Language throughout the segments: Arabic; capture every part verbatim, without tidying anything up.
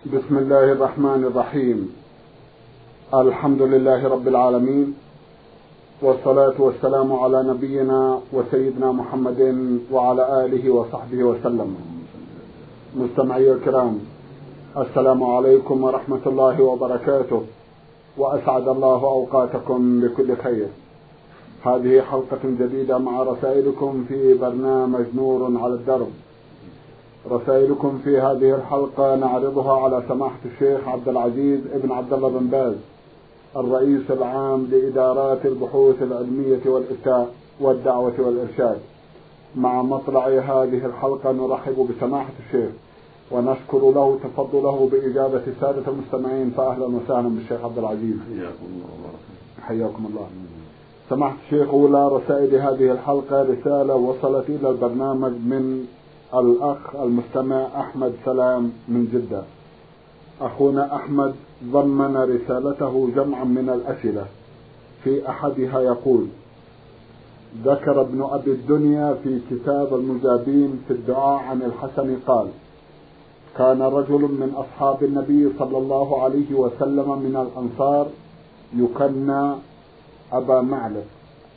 بسم الله الرحمن الرحيم. الحمد لله رب العالمين، والصلاة والسلام على نبينا وسيدنا محمد وعلى آله وصحبه وسلم. مستمعي الكرام، السلام عليكم ورحمة الله وبركاته، وأسعد الله أوقاتكم بكل خير. هذه حلقة جديدة مع رسائلكم في برنامج نور على الدرب. رسائلكم في هذه الحلقة نعرضها على سماحة الشيخ عبد العزيز ابن عبد الله بن باز، الرئيس العام لإدارات البحوث العلمية والإفتاء والدعوة والإرشاد. مع مطلع هذه الحلقة نرحب بسماحة الشيخ ونشكر له تفضله بإجابة السادة المستمعين، فأهلا وسهلا بالشيخ عبد العزيز. حياكم الله. حياكم الله. سماحة الشيخ، أولى رسائل هذه الحلقة رسالة وصلت إلى البرنامج من الأخ المستمع أحمد سلام من جدة. أخونا أحمد ضمن رسالته جمعا من الأسئلة، في أحدها يقول: ذكر ابن أبي الدنيا في كتاب المجابين في الدعاء عن الحسن قال: كان رجل من أصحاب النبي صلى الله عليه وسلم من الأنصار يكنى أبا معلق،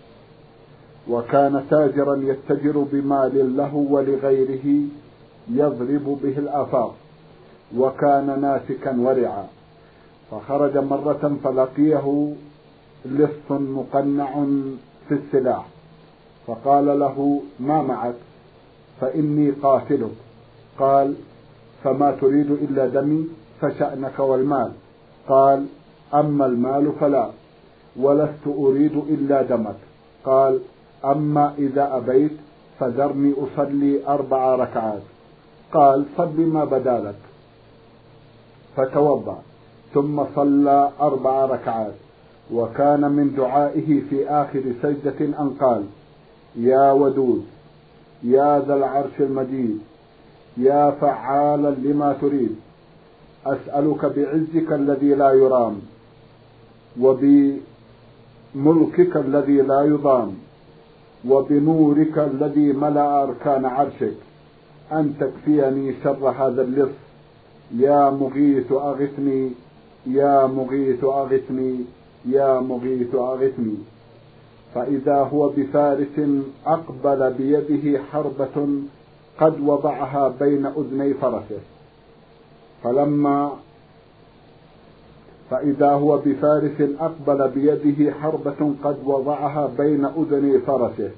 وكان تاجرا يتجر بمال له ولغيره يضرب به الآفاق، وكان ناسكا ورعا. فخرج مرة فلقيه لص مقنع في السلاح، فقال له: ما معك؟ فإني قاتلك. قال: فما تريد إلا دمي؟ فشأنك والمال. قال: أما المال فلا، ولست أريد إلا دمك. قال: أما إذا أبيت فذرني أصلي أربع ركعات. قال: صل ما بدالك. فتوضأ ثم صلى أربع ركعات، وكان من دعائه في آخر سجدة أن قال: يا ودود، يا ذا العرش المجيد، يا فعالا لما تريد، أسألك بعزك الذي لا يرام، وبملكك الذي لا يضام، وبنورك الذي ملأ أركان عرشك، أن تكفيني شر هذا اللص. يا مغيث أغثني، يا مغيث أغثني، يا مغيث أغثني. فإذا هو بفارس أقبل بيده حربة قد وضعها بين أذني فرسه، فلما فإذا هو بفارس أقبل بيده حربة قد وضعها بين أذني فرسه،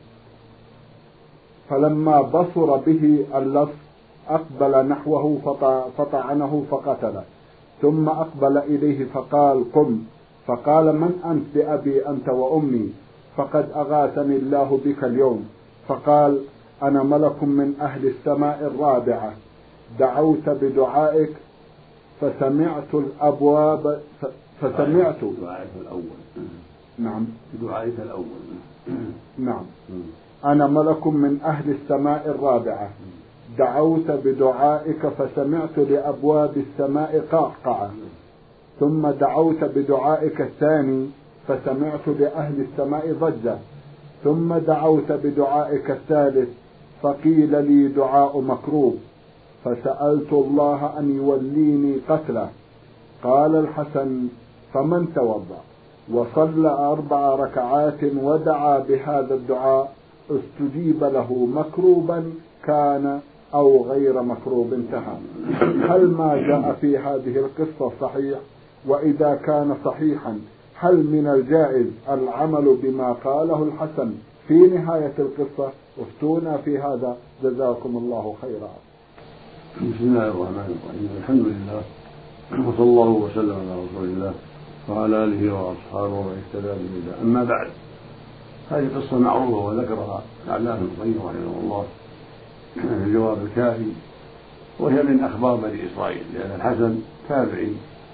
فلما بصر به اللص أقبل نحوه فطعنه فقتله، ثم أقبل إليه فقال: قم. فقال: من أنت بأبي أنت وأمي؟ فقد أغاثني الله بك اليوم. فقال: أنا ملك من أهل السماء الرابعة، دعوت بدعائك فسمعت الأبواب فسمعت دعائك الأول. نعم، دعائك الأول. نعم. أنا ملك من أهل السماء الرابعة، دعوت بدعائك فسمعت لأبواب السماء قعقعة، ثم دعوت بدعائك الثاني فسمعت لأهل السماء ضجة، ثم دعوت بدعائك الثالث فقيل لي دعاء مكروب، فسألت الله أن يوليني قتله. قال الحسن: فمن توضأ وصلى أربع ركعات ودعا بهذا الدعاء استجيب له مكروبا كان أو غير مكروب. انتهى. هل ما جاء في هذه القصة صحيح؟ وإذا كان صحيحا هل من الجائز العمل بما قاله الحسن في نهاية القصة؟ افتونا في هذا جزاكم الله خيرا. بسم الله الرحمن الرحيم. الحمد لله، وصلى الله وسلم على رسول الله وعلى آله وأصحابه ومن اهتدى بهداه. أما بعد، هذه قصة معروفة وذكرها العلامة ابن القيم رحمه الله في الجواب الكافي، وهي من أخبار بني إسرائيل، لأن الحسن تابعي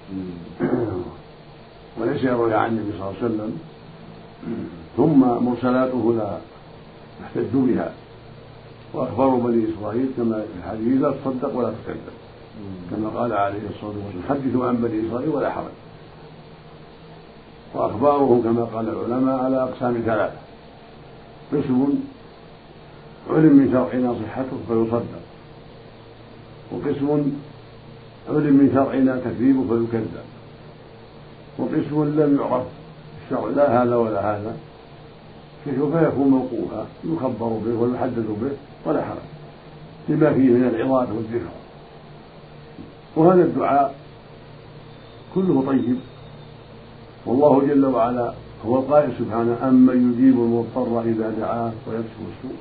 وليس يروي عن النبي صلى الله عليه وسلم، ثم مرسلاته لا يحتج بها، وأخبار بني إسرائيل كما في الحديث لا تصدق ولا تكذب، كما قال عليه الصلاة والسلام: حدثوا عن بني إسرائيل ولا حرج. وأخبارهم كما قال العلماء على أقسام ثلاثة: قسم علم من شرعنا صحته فيصدق، وقسم علم من شرعنا تكذيبه فيكذب، وقسم لم يعرف الشرع لا هذا ولا هذا فيكون موقوفا يخبر به ويحدث به ولا حرج لما فيه من العظات والذكر. وهذا الدعاء كله طيب، والله جل وعلا هو القائل سبحانه: أمن يجيب المضطر إذا دعاه ويكشف السوء.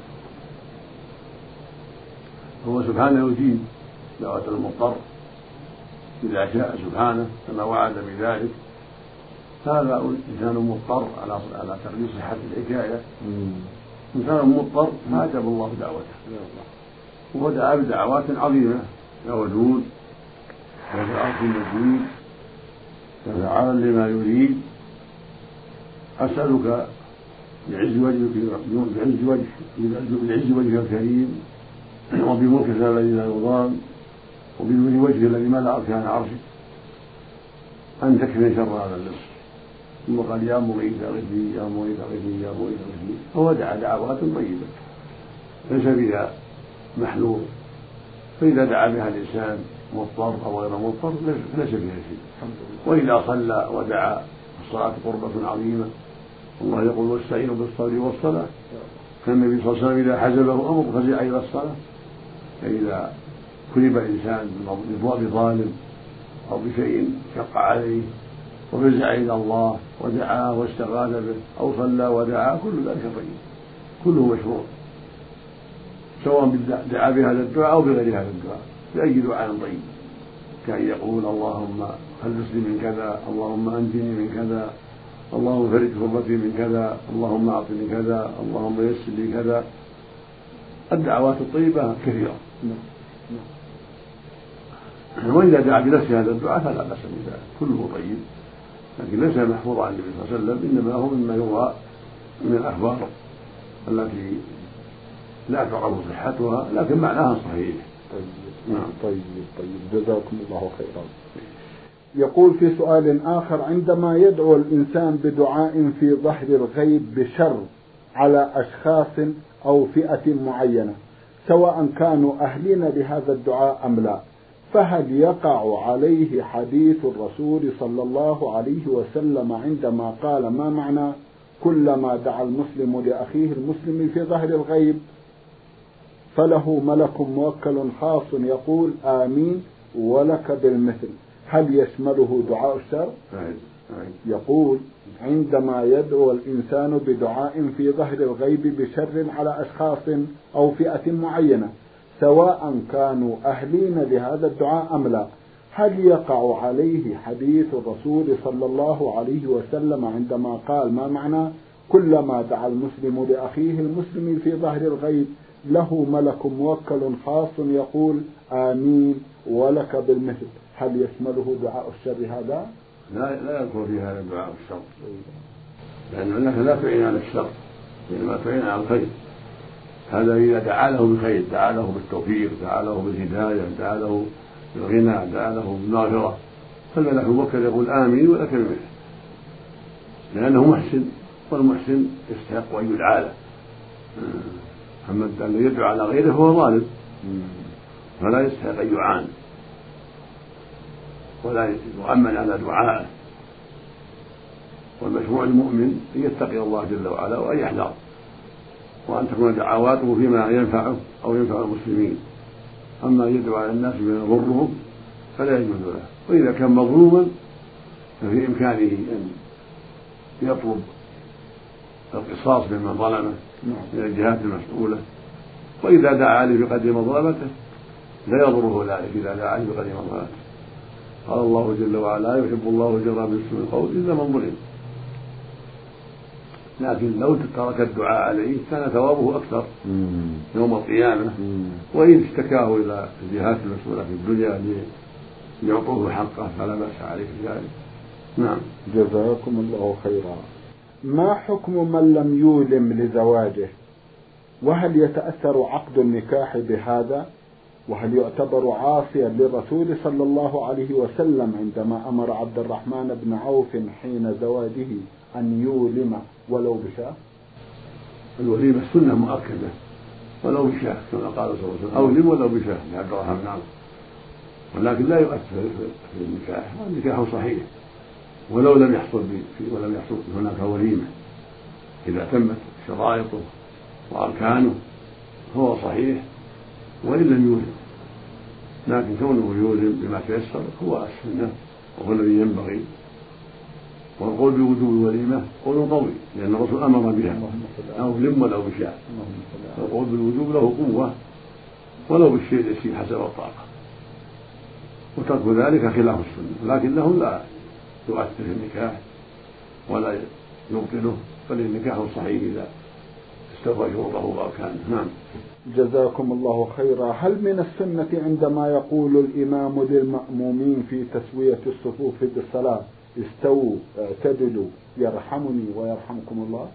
هو سبحانه يجيب دعوة المضطر إذا شاء سبحانه كما وعد بذلك. هذا إنسان مضطر على على تقدير صحة الحكاية، إنسان مضطر فأجاب الله دعوته ودعا بدعوات عظيمة: يا ودود يا ذا العرش المجيد يا فعال لما يريد أسألك بعز وجهك بعز وجهك بعز وجهك الكريم وبملكك الذي لا يضام وبنور وجهك الذي ملأ أركان عرشك أن تكفي شر هذا اللص. ثم قال: يا مغيث غثني يا مغيث غثني يا مغيث غثني. فهو دعا دعوات طيبة ليس بها محلول، فإذا دعا بها الإنسان مضطر أو غير مضطر ليس فيها شيء. وإذا صلى ودعا الصلاة قربة عظيمة، الله يقول: واستعينوا بالصبر والصلاة. كان النبي صلى الله عليه وسلم إذا حزبه أمر فزع إلى الصلاة. فإذا كلب الإنسان بظالم أو بشيء شق عليه وفزع إلى الله ودعاه واستغاث به أو صلى ودعا، كل ذلك طيب، كله مشروع، سواء دعا بهذا الدعاء أو بغير هذا الدعاء، بأي دعاء طيب، كأن يقول: اللهم خلصني من كذا، اللهم أنجني من كذا، اللهم فرج كربتي من كذا، اللهم أعطني كذا، اللهم يسر لي كذا. الدعوات الطيبة كثيرة. وإذا دعا بنفس هذا الدعاء فلا بأس بذلك، كله طيب، لكن ليس محفوظ عن النبي صلى الله عليه وسلم، إنما هو مما يروى من الأخبار التي لا تعرف صحتها لكن معناها صحيح. طيب نعم. طيب طيب جزاكم الله خيرا. يقول في سؤال آخر: عندما يدعو الإنسان بدعاء في ظهر الغيب بشر على أشخاص أو فئة معينة سواء كانوا أهلين لهذا الدعاء أم لا، فهل يقع عليه حديث الرسول صلى الله عليه وسلم عندما قال: ما معنى كلما دعا المسلم لأخيه المسلم في ظهر الغيب فله ملك موكل خاص يقول آمين ولك بالمثل، هل يشمله دعاء الشر؟ يقول: عندما يدعو الإنسان بدعاء في ظهر الغيب بشر على أشخاص أو فئة معينة سواء كانوا أهلين لهذا الدعاء أم لا، هل يقع عليه حديث الرسول صلى الله عليه وسلم عندما قال: ما معنى كلما دعا المسلم لأخيه المسلم في ظهر الغيب له ملك موكل خاص يقول آمين ولك بالمثل، هل يشمله دعاء الشر هذا؟ لا لا يذكر في هذا دعاء الشر، لأن الناس لا تعين على الشر إنما تعين على الخير. هذا إذا دعا له بالخير، دعا له بالتوفيق، دعا له بالهداية، دعا له بالغنى، دعا له بالمغفرة، فالملك الموكل يقول آمين ولك بالمثل، لأنه محسن، والمحسن يستحق أن يدعى له. أما الذي يدعو على غيره فهو ظالم فلا يستحق أن يعان ولا يؤمن على دعائه. والمشروع المؤمن أن يتقي الله جل وعلا وأن يحذر، وأن تكون دعواته فيما ينفعه أو ينفع المسلمين. أما أن يدعو على الناس بما يضرهم فلا يجوز له. وإذا كان مظلوما ففي إمكانه أن يطلب القصاص ممن ظلمه من الجهات المسؤولة، وإذا دعا عليه بقدر مظلمته لا يضره ذلك إذا دعا عليه بقدر مظلمته. قال الله جل وعلا: يحب الله الجهر بالسوء القول إلا من ظلم. لكن لو ترك الدعاء عليه كان ثوابه أكثر يوم القيامة. وإن اشتكاه إلى الجهات المسؤولة في الدنيا ليعطوه حقه فلا بأس عليه في ذلك. نعم. جزاكم الله خيرا. ما حكم من لم يولم لزواجه؟ وهل يتأثر عقد النكاح بهذا؟ وهل يعتبر عاصيا للرسول صلى الله عليه وسلم عندما أمر عبد الرحمن بن عوف حين زواجه أن يولم ولو بشاه؟ الوليمة سنة مؤكدة ولو بشاه كما قال صلى الله عليه وسلم: أولم ولو بشاه يا عبد الرحمن بن عوف. ولكن لا يؤثر في النكاح، النكاح صحيح ولو لم يحصل ولم يحصل هناك وليمة، إذا تمت شرائطه وأركانه هو صحيح وإن لم يوزن، لكن كونه يوزن بما تيسر هو السنة وهو الذي ينبغي. والقول بوجوب الوليمة قول قوي لأن الرسول أمر بها أو بلم ولو بشاء، القول بالوجوب له قوة ولو بالشيء اليسير حسب الطاقة، وترك ذلك خلاف السنة، لكنه لا يؤثر في النكاح ولا يبطله، بل النكاح صحيح إذا استوفى شروطه وأركانه. نعم. جزاكم الله خيرا. هل من السنة عندما يقول الإمام للمأمومين في تسوية الصفوف في الصلاة استووا اعتدلوا يرحمني ويرحمكم الله؟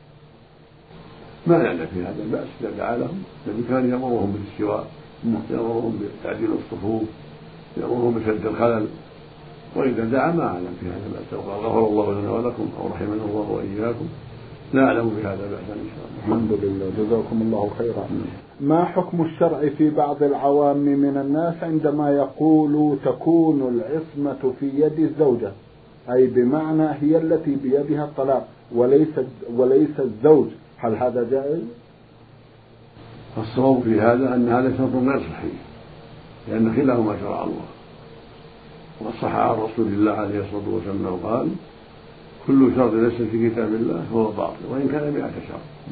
ما نعلم في هذا البأس إذا دعا لهم، الذي كان يأمرهم بالاستواء، يأمرهم بتعديل الصفوف، يأمرهم بسد الخلل، وإذا دعا ما أعلم في هذا بأس، وقال غفر الله لنا ولكم أو رحمنا الله وإياكم، لا أعلم بهذا بأسا إن شاء الله. الحمد لله. جزاكم الله خيرا. ما حكم الشرع في بعض العوام من الناس عندما يقول تكون العصمة في يد الزوجة، أي بمعنى هي التي بيدها الطلاق وليس وليس الزوج، هل هذا جائز؟ الصواب في هذا أن هذا شرط غير صحيح، لأن خلاف ما شرع الله، وصح عن رسول الله عليه الصلاة والسلام قال كل شرط ليس في كتاب الله هو باطل وإن كان مئة شرط.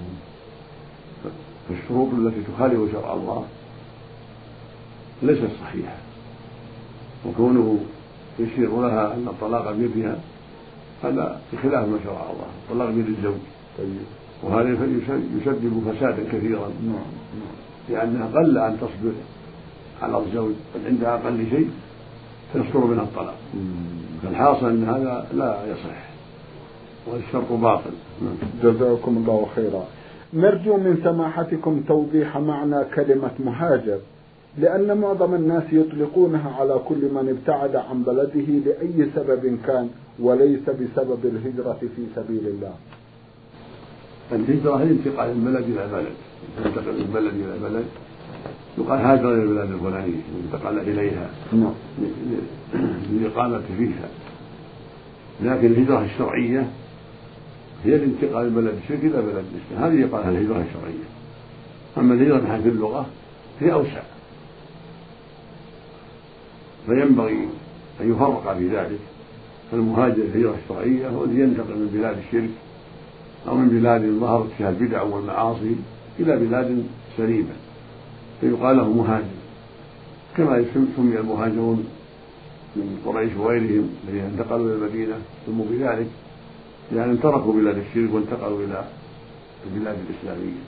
فالشروط التي تخالف شرع الله ليست صحيحة، وكونه يشير لها أن الطلاق بيدها هذا بخلاف ما شرع الله، الطلاق بيد الزوج، وهذا يسبب فسادا كثيرا، لأنها قل أن تصبر على الزوج بل عندها أقل شيء فيصدر منها الطلاق، فالحاصل أن هذا لا يصح والشرط باطل. جزاكم الله خيرا. نرجو من سماحتكم توضيح معنى كلمة مهاجر، لأن معظم الناس يطلقونها على كل من ابتعد عن بلده لأي سبب كان وليس بسبب الهجرة في سبيل الله. الهجرة هي انتقال من بلد إلى بلد، ينتقل من بلد إلى بلد يقال هاجر إلى البلاد الفلانية انتقل إليها للإقامة فيها، لكن الهجرة الشرعية هي الانتقال من بلد الشرك إلى بلد الإسلام، هذه يقال الهجرة الشرعية. أما الهجرة من حيث اللغة هي أوسع، فينبغي أن يفرق في ذلك، فالمهاجر الهجرة الشرعية هو الذي ينتقل من بلاد الشرك أو من بلاد ظهرت فيها البدع والمعاصي إلى بلاد سليمة فيقال له مهاجر، كما سمي المهاجرون من قريش وغيرهم الذين انتقلوا إلى المدينة سموا بذلك لأن تركوا بلاد الشرك وانتقلوا إلى البلاد الإسلامية.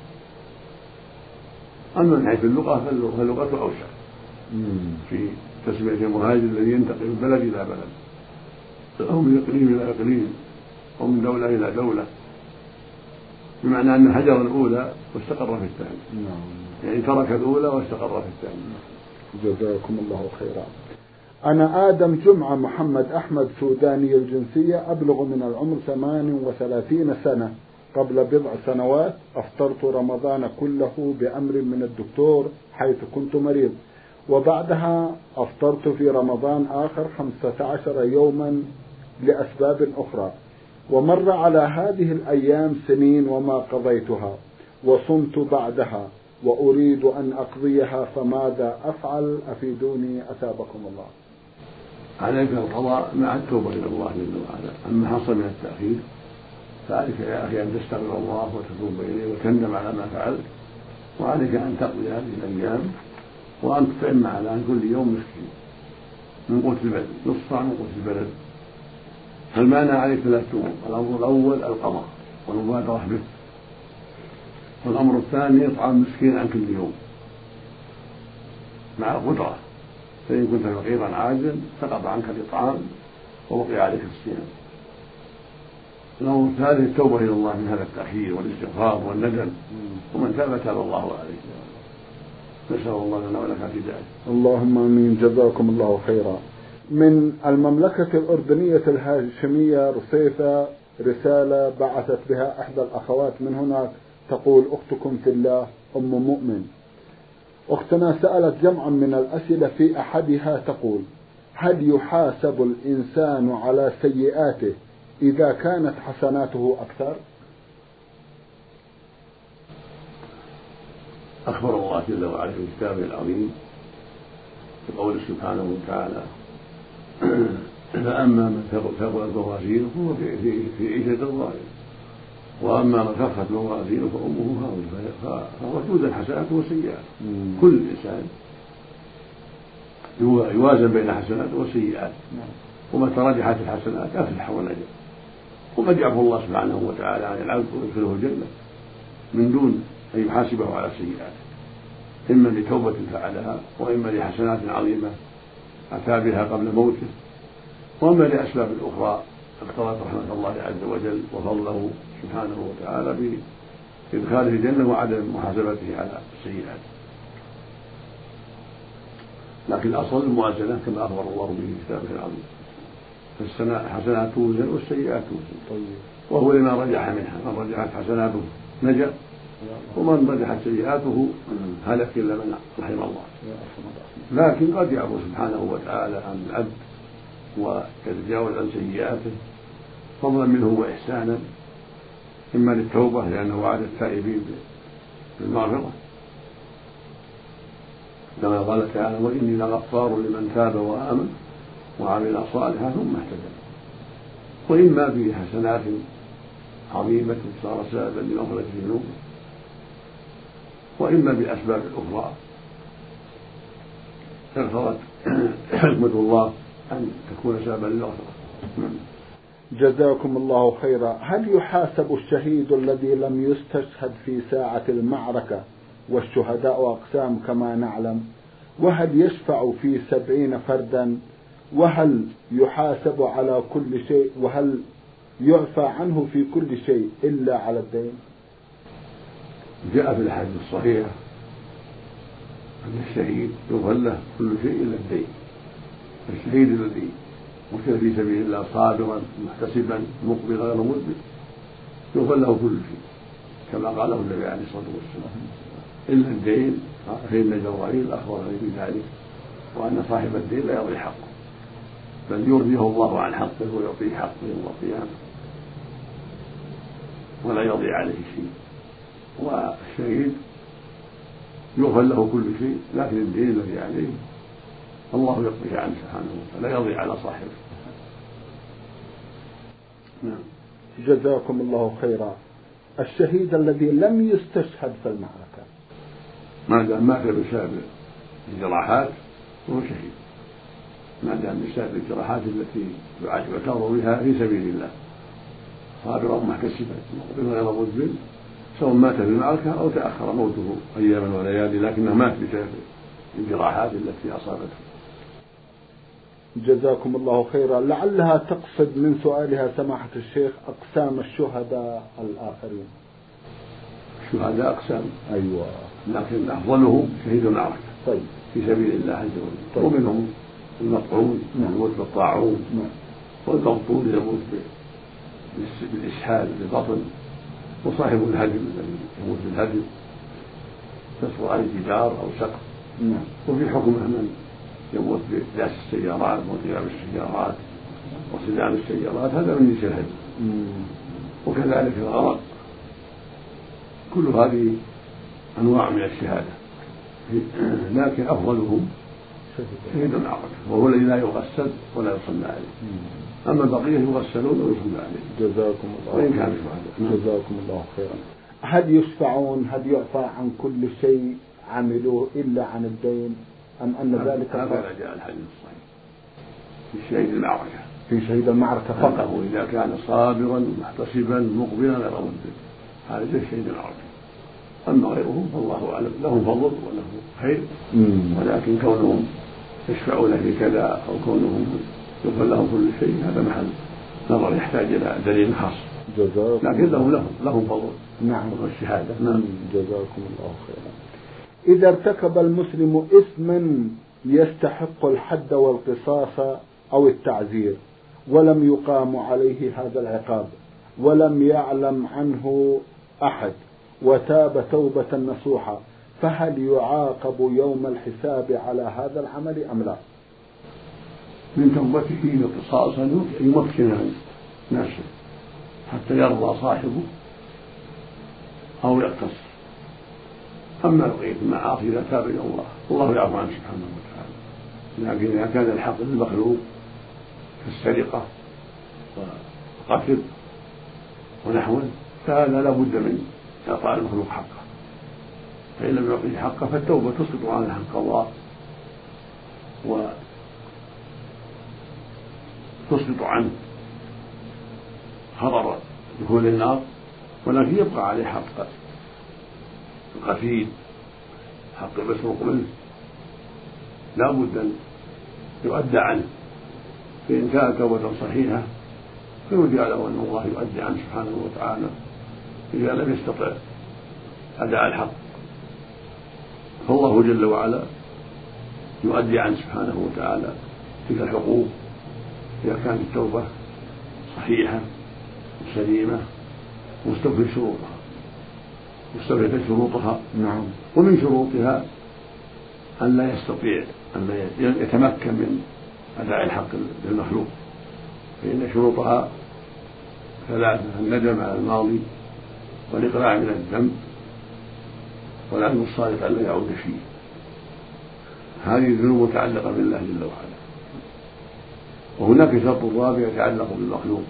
أما من حيث اللغة فاللغة أوسع في تسمية المهاجر الذي ينتقل من بلد إلى بلد أو من إقليم إلى إقليم أو من دولة إلى دولة، بمعنى أن هجر الأولى واستقر في الثانية، يعني ترك الأولى واستقر في الثانية. جزاكم الله خيرا. أنا آدم جمعة محمد أحمد سوداني الجنسية، أبلغ من العمر ثمان وثلاثين سنة. قبل بضع سنوات أفطرت رمضان كله بأمر من الدكتور حيث كنت مريض، وبعدها أفطرت في رمضان آخر خمسة عشر يوما لأسباب أخرى، ومر على هذه الأيام سنين وما قضيتها، وصمت بعدها وأريد أن أقضيها، فماذا أفعل؟ أفيدوني أثابكم الله. عليك القضاء مع التوبة إلى الله جل وعلا. أما حصل من التأخير فعليك يا أخي أن تستغفر الله وتتوب إليه وتندم على ما فعلت، وعليك أن تقضي هذه الأيام وأن تطعم على عن كل يوم مسكين من قوت البلد، نصف صاع من قوت البلد. فالمعنى عليك ثلاث أمور: الأمر الأول القضاء والمبادرة به، والأمر الثاني إطعام مسكين عن كل يوم مع القدرة، فإن كنت فقيرا عاجزا سقط عنك الإطعام وبقي عليك الصيام. الأمر الثالث التوبة إلى الله من هذا التأخير والاستغفار والندم، ومن تاب تاب الله عليه. نسأل الله لنا ولك الهداية. اللهم آمين. جزاكم الله خيرا. من المملكة الأردنية الهاشمية رصيفة رسالة بعثت بها إحدى الأخوات من هناك، تقول: أختكم في الله أم مؤمن، أختنا سألت جمعا من الأسئلة، في أحدها تقول: هل يحاسب الإنسان على سيئاته إذا كانت حسناته أكثر؟ أخبر الله جل وعلا في كتابه العظيم بقوله سبحانه وتعالى: فأما من ثقلت موازينه فهو في عيشة راضية، وأما من خفت موازينه فأمه هاوية، فهو توزن حسناته وسيئاته. كل إنسان يوازن بين حسناته وسيئاته، ومتى رجحت الحسنات أفلح ونجا، وقد يعفو الله سبحانه وتعالى عن العبد ويدخله الجنة من دون أن يحاسبه على سيئاته، إما لتوبة فعلها، وإما لحسنات عظيمة أتى بها قبل موته، وإما لأسباب أخرى اقتضت رحمة الله عز وجل وفضله سبحانه وتعالى بإدخاله الجنة وعدم محاسبته على السيئات. لكن الأصل الموازنة كما أخبر الله به في كتابه العظيم، فالحسنات توزن والسيئات توزن، وهو لما رجح منها، من رجحت حسناته نجا، ومن رجحت سيئاته هلك إلا من رحم الله. لكن قد يعفو سبحانه وتعالى عن العبد ويتجاوز عن سيئاته فضلا منه وإحسانا، إما للتوبة لأنه وعد التائبين بالمغفرة كما قال تعالى: وإني لغفار لمن تاب وآمن وعمل صالحا ثم اهتدى، وإما به حسنات عظيمة صار سببا لمغفرة ذنوبه، وإما بأسباب أخرى اقتضت حكمة الله أن تكون سببا للمغفرة. جزاكم الله خيرا. هل يحاسب الشهيد الذي لم يستشهد في ساعة المعركة، والشهداء أقسام كما نعلم، وهل يشفع في سبعين فردا، وهل يحاسب على كل شيء، وهل يعفى عنه في كل شيء إلا على الدين؟ جاء في الحديث الصحيح أن الشهيد يغفر له كل شيء إلا الدين. الشهيد الذي قتل في سبيل الله صابرا محتسبا مقبلا غير مدبر يغفر له كل شيء كما قاله النبي عليه الصلاة والسلام، إلا الدين، فإن جبرائيل أخبرني بذلك، وأن صاحب الدين لا يضيع حقه، بل يرضيه الله عن حقه ويعطيه حقه يوم القيامة ولا يضيع عليه شيء. والشهيد يغفر له كل شيء، لكن الدين الذي عليه الله يقضيه عنه سبحانه وتعالى، لا يضيع على صاحبه. نعم. جزاكم الله خيرا. الشهيد الذي لم يستشهد في المعركة ما دام مات بسبب الجراحات فهو شهيد، ما دام بسبب الجراحات التي يعتبر بها في سبيل الله صابرا محتسبا مقبلا غير مدبر، سواء مات في المعركة أو تأخر موته أياما وليالي، لكنه مات بسبب الجراحات التي أصابته. جزاكم الله خيرا. لعلها تقصد من سؤالها سماحة الشيخ أقسام الشهداء الآخرين. الشهداء أقسام، أيوة، لكن أفضلهم شهيد المعركة طيب في سبيل الله عز وجل. طيب. ومنهم المطعون يموت بالطاعون، والمغطون يموت بالإسهال بالبطن، وصاحب الهدم الذي يموت بالهدم تسقط عليه جدار أو سقف. نعم. وفي حكمه من يموت بداس السيارات وانقلاب السيارات وصدام السيارات، هذا من جنس الهدم. وكذلك الغرق، كل هذه أنواع من الشهادة، لكن أفضلهم شهيد المعركة، وهو الذي لا يغسل ولا يصلى عليه. أما البقية يغسلون ويصلى عليه. جزاكم الله وإن كان شهداء. جزاكم الله خيرا. هل يشفعون، هل يعفى عن كل شيء عملوه إلا عن الدين، أم أن ذلك هذا جاء الحديث الصحيح في شهيد المعركة، في شهيد المعركة فقط، إذا كان صابرا محتسبا مقبلا غير مدبر، هذا جاء شهيد المعركة. أما غيرهم فالله أعلم، لهم فضل وله خير، ولكن كونهم يشفعون في كذا أو كونهم يغفر لهم كل شيء هذا محل نظر يحتاج إلى دليل خاص، لكن لهم لهم لهم فضل. نعم. والشهادة. نعم. جزاكم الله خيرا. إذا ارتكب المسلم إثما يستحق الحد والقصاص أو التعزير ولم يقام عليه هذا العقاب ولم يعلم عنه أحد وتاب توبة نصوحة، فهل يعاقب يوم الحساب على هذا العمل أم لا؟ من توبته اقتصاصا يمكن عن نفسه حتى يرضى صاحبه أو يقتص. أما بقية المعاصي إذا تاب إلى الله الله يعفو عنه سبحانه وتعالى. لكن إذا كان الحق للمخلوق كالسرقة والقتل ونحوه فهذا لا بد من إعطاء المخلوق حقه، فإن لم يعطيه حقه فالتوبة تسقط عنه حق الله وتسقط عنه خطر دخول النار، ولكن يبقى عليه حق القتيل، حق المسروق منه لا بد أن يؤدى عنه. فإن كانت توبة صحيحة فيرجى له أن الله يؤدي عنه سبحانه وتعالى إذا لم يستطع أداء الحق، فالله جل وعلا يؤدي عنه سبحانه وتعالى تلك الحقوق إذا كانت التوبة صحيحة سليمة مستوفية شروطها مستوفية شروطها. نعم. ومن شروطها أن لا يستطيع أن يتمكن من أداء الحق للمخلوق، فإن شروطها ثلاثة: الندم على الماضي، والإقلاع من الذنب، والعزم الصادق أن لا يعود فيه. هذه الذنوب متعلقة بالله جل وعلا. وهناك شرط رابع يتعلق بالمخلوق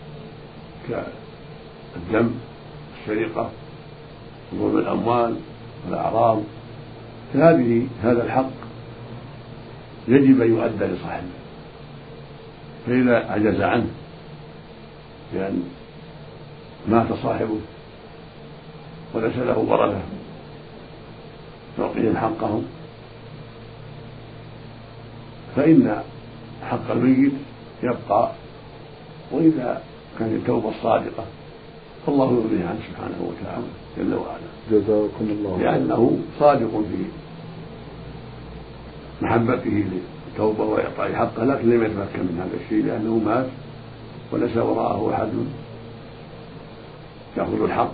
كالدم، السرقة، ظلم الأموال والأعراض. فهذه هذا الحق يجب أن يؤدى لصاحبه، فإذا عجز عنه لأن مات صاحبه وليس له ورثة يعطيهم حقهم فإن حق الميت يبقى، وإذا كانت التوبة الصادقة فالله يرضيه عنه سبحانه وتعالى جل وعلا. جزاكم الله. لأنه صادق في محبته للتوبة وإعطاء حقه، لكن لم يتمكن من هذا الشيء لأنه مات وليس وراءه أحد يأخذ الحق،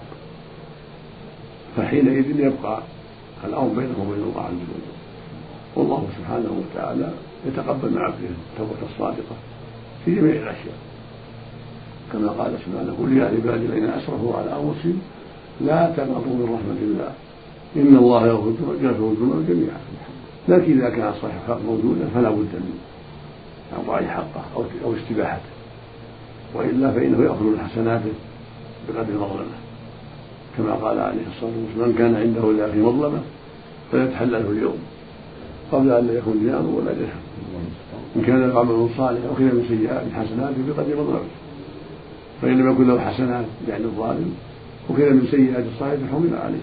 فحينئذ يبقى الأمر بينه وبين الله عز وجل. والله سبحانه وتعالى يتقبل من عبده التوبة الصادقة في جميع الأشياء، كما قال سبحانه: قل يا عبادي الذين أسرفوا على أنفسهم لا تقنطوا من رحمة الله إن الله يغفر الذنوب جميعا. لكن إذا كان صاحب حق موجودا فلا بد من إعطاء حقه أو استباحته، وإلا فإنه يأخذ من حسناته بقدر مظلمة، كما قال عليه الصلاة والسلام: من كان عنده لأخيه مظلمة فليتحلله اليوم قبل أن لا يكون دينار ولا درهم. إن كان له عمل صالح أخذ من سيئات حسناته بقدر مظلمته، فإن لم يكن له حسنات يعني الظالم أخذ من سيئات الصالح فحمل عليه.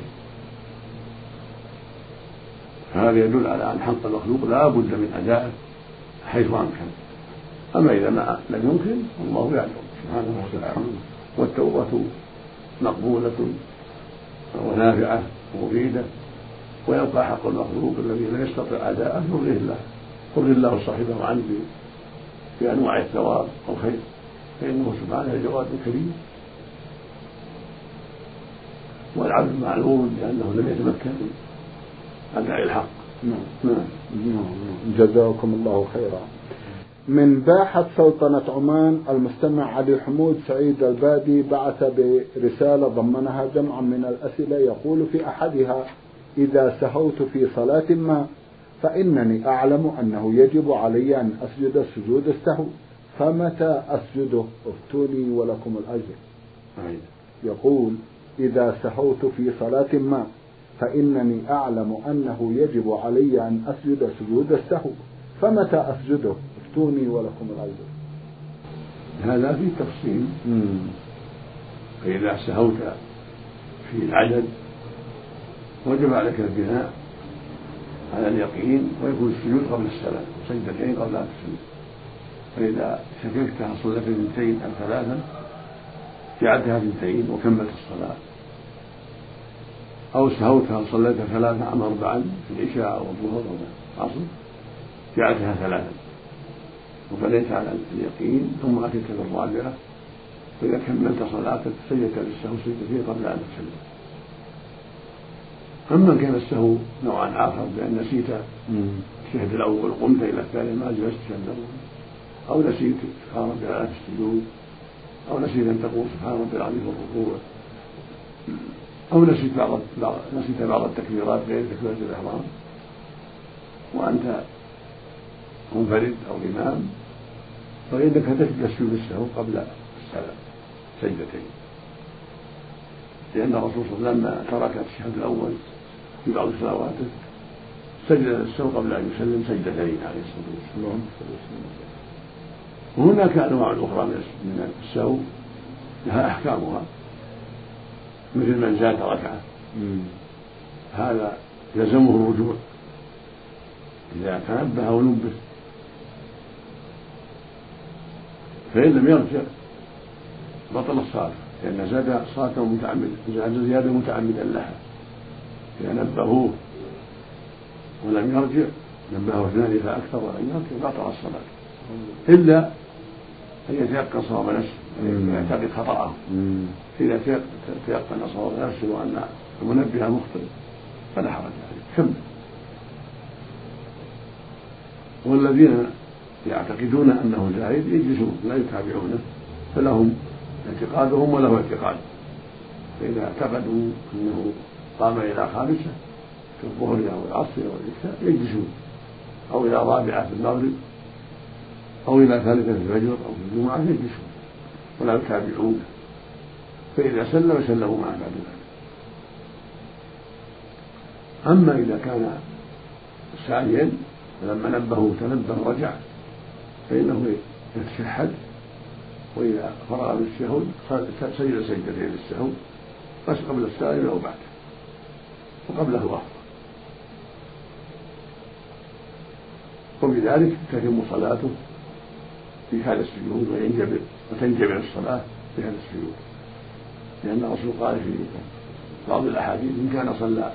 هذا يدل على أن حق المخلوق لا بد من أدائه حيث أمكن. أما إذا ما لم يمكن الله يعلم سبحانه وتعالى. والتوبة مقبولة ونافعة ومفيدة، ويبقى حق المخلوق الذي لا يستطيع أداءه يرضيه الله يرضي الله صاحبه عنه بأنواع الثواب والخير، فإنه سبحانه جواد كريم. والعبد معلوم لأنه لم يتمكن من أداء الحق. نعم. جزاكم الله خيرا. من باحة سلطنة عمان المستمع علي حمود سعيد البادي بعث برسالة ضمنها جمعا من الأسئلة، يقول في أحدها: إذا سهوت في صلاة ما فإنني أعلم أنه يجب علي أن أسجد سجود السهو، فمتى أسجده؟ افتوني ولكم الأجر. يقول: إذا سهوت في صلاة ما فإنني أعلم أنه يجب علي أن أسجد سجود السهو، فمتى أسجده؟ افتوني ولكم الأجر. هذا في تفصيل. فإذا سهوت في العدد وجب عليك البناء على اليقين، ويكون السجود قبل السلام، سجدتين قبل أن تسلم. فإذا شككت هل صليت اثنتين أم ثلاثا جعلتها اثنتين وكملت الصلاة، أو سهوت هل صليت ثلاثا أم أربعا في العشاء أو الظهر أو العصر جعلتها ثلاثا وبنيت على اليقين، ثم أتيت بالرابعة، فإذا كملت صلاتك سجدت للسهو سجدتين قبل أن تسلم. أما كان السهو نوعا آخر بأن نسيت الشهد الأول وقمت إلى الثاني ما جلست الشهد الأول، أو نسيت سبحان ربي الأعلى في السجود، أو نسيت أن تقول سبحان ربي العظيم في الركوع، أو نسيت بعض نسيت بعض التكبيرات غير تكبيرة الإحرام وأنت منفرد أو إمام، فإنك تسجد السهو قبل السلام سجدتين، لأن الرسول صلى الله عليه وسلم لما ترك الشهد الأول في بعض صلواته سجد السهو قبل أن يسلم سجدتين عليه الصلاة والسلام. وهناك أنواع أخرى من السهو لها أحكامها، مثل من زاد ركعة هذا يلزمه الرجوع إذا تنبه أو نبه، فإن لم يرجع بطل الصلاة، لأن زاد صلاته متعمدا، زاد زيادة متعمدا لها، إذا نبهوه ولم يرجع نبهه اثنان فأكثر ولم يرجع بطل الصلاة، إلا أن يتيقن صواب نفسه يعتقد خطأه، إذا تيقن صواب نفسه وأن المنبه مخطئ فلا حرج عليه كمل. والذين يعتقدون أنه زائد يجلسون لا يتابعونه، فلهم اعتقادهم وله اعتقاد، فإذا اعتقدوا أنه قام إلى خامسة في الظهر أو العصر أو العشاء يجلسون، أو إلى رابعة في المغرب، أو إلى ثالثة في الفجر أو في الجمعة يجلسون ولا يتابعون، فإذا سلم سلموا معه بعد ذلك. أما إذا كان سعيا فلما نبهوا تنبه رجع فإنه يتشهد، وإذا فرغ من الشهود سجد سجدتين للسهو بس قبل السالم أو بعده، وقبله أفضل، وبذلك تتم صلاته في هذا السجود وينجبر وتنجبر الصلاة في هذا السجود، لأن الرسول قال في بعض الأحاديث إن كان صلى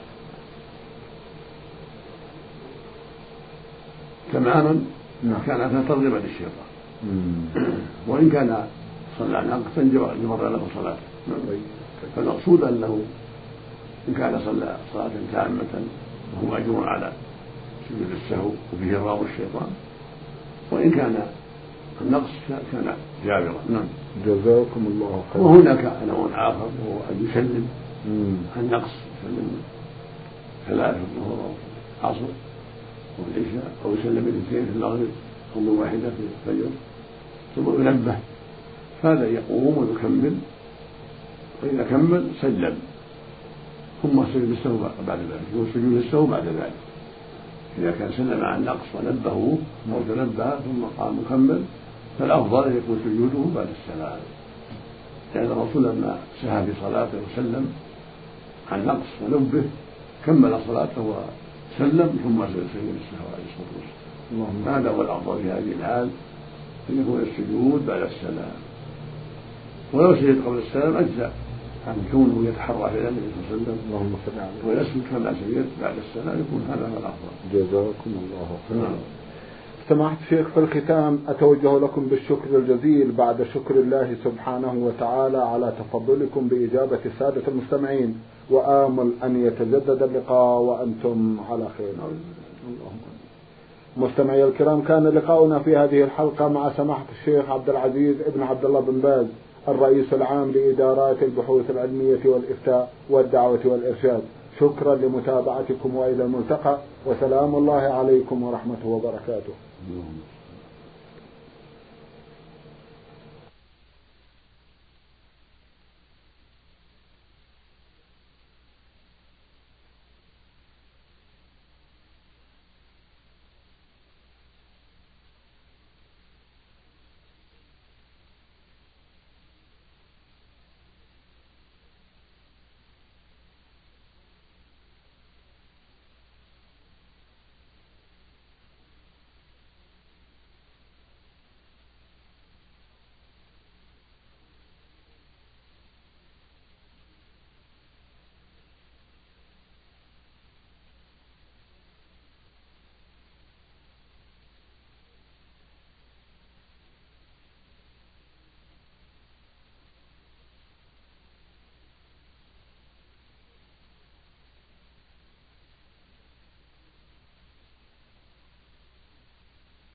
تماما كان ترغبا للشيطان، وإن كان صلى ناقصا جبر له صلاته. فالمقصود أنه إن كان صلى صلاة تامة وهو مأجور على سجود السهو وفيه إرغام الشيطان، وإن كان النقص كان جابرا. نعم جزاكم الله خيرا. وهناك نوع آخر وهو أن يسلم النقص، يسلم ثلاثة الظهر أو العصر أو العشاء، أو يسلم الاثنين في المغرب أو من واحدة في الفجر ثم ينبه، هذا يقوم ويكمل، وإذا كمل سلم ثم سجد السهو بعد ذلك، وسجود السهو بعد ذلك إذا كان سلم عن نقص ونبهه أو تنبه ثم قام مكمل، فالأفضل أن يكون سجوده بعد السلام، لأن الرسول لما سهى في صلاته وسلم عن نقص ونبه كمل صلاته وسلم ثم سجد السهو عليه الصلاة والسلام. هذا هو الأفضل في هذه الحال، أن يكون السجود بعد السلام، ولو سجد قبل السلام أجزاء عن كونه يتحرى في النبي صلى الله عليه وسلم ويسجد كما سجد بعد السلام، يكون هذا هو الأفضل. جزاكم الله خيرا. سماحة الشيخ، في الختام أتوجه لكم بالشكر الجزيل بعد شكر الله سبحانه وتعالى على تفضلكم بإجابة السادة المستمعين، وآمل أن يتجدد اللقاء وأنتم على خير. اللهم مستمعي الكرام، كان لقاؤنا في هذه الحلقة مع سماحة الشيخ عبد العزيز ابن عبد الله بن باز، الرئيس العام لإدارات البحوث العلمية والإفتاء والدعوة والإرشاد. شكرا لمتابعتكم وإلى الملتقى، وسلام الله عليكم ورحمته وبركاته.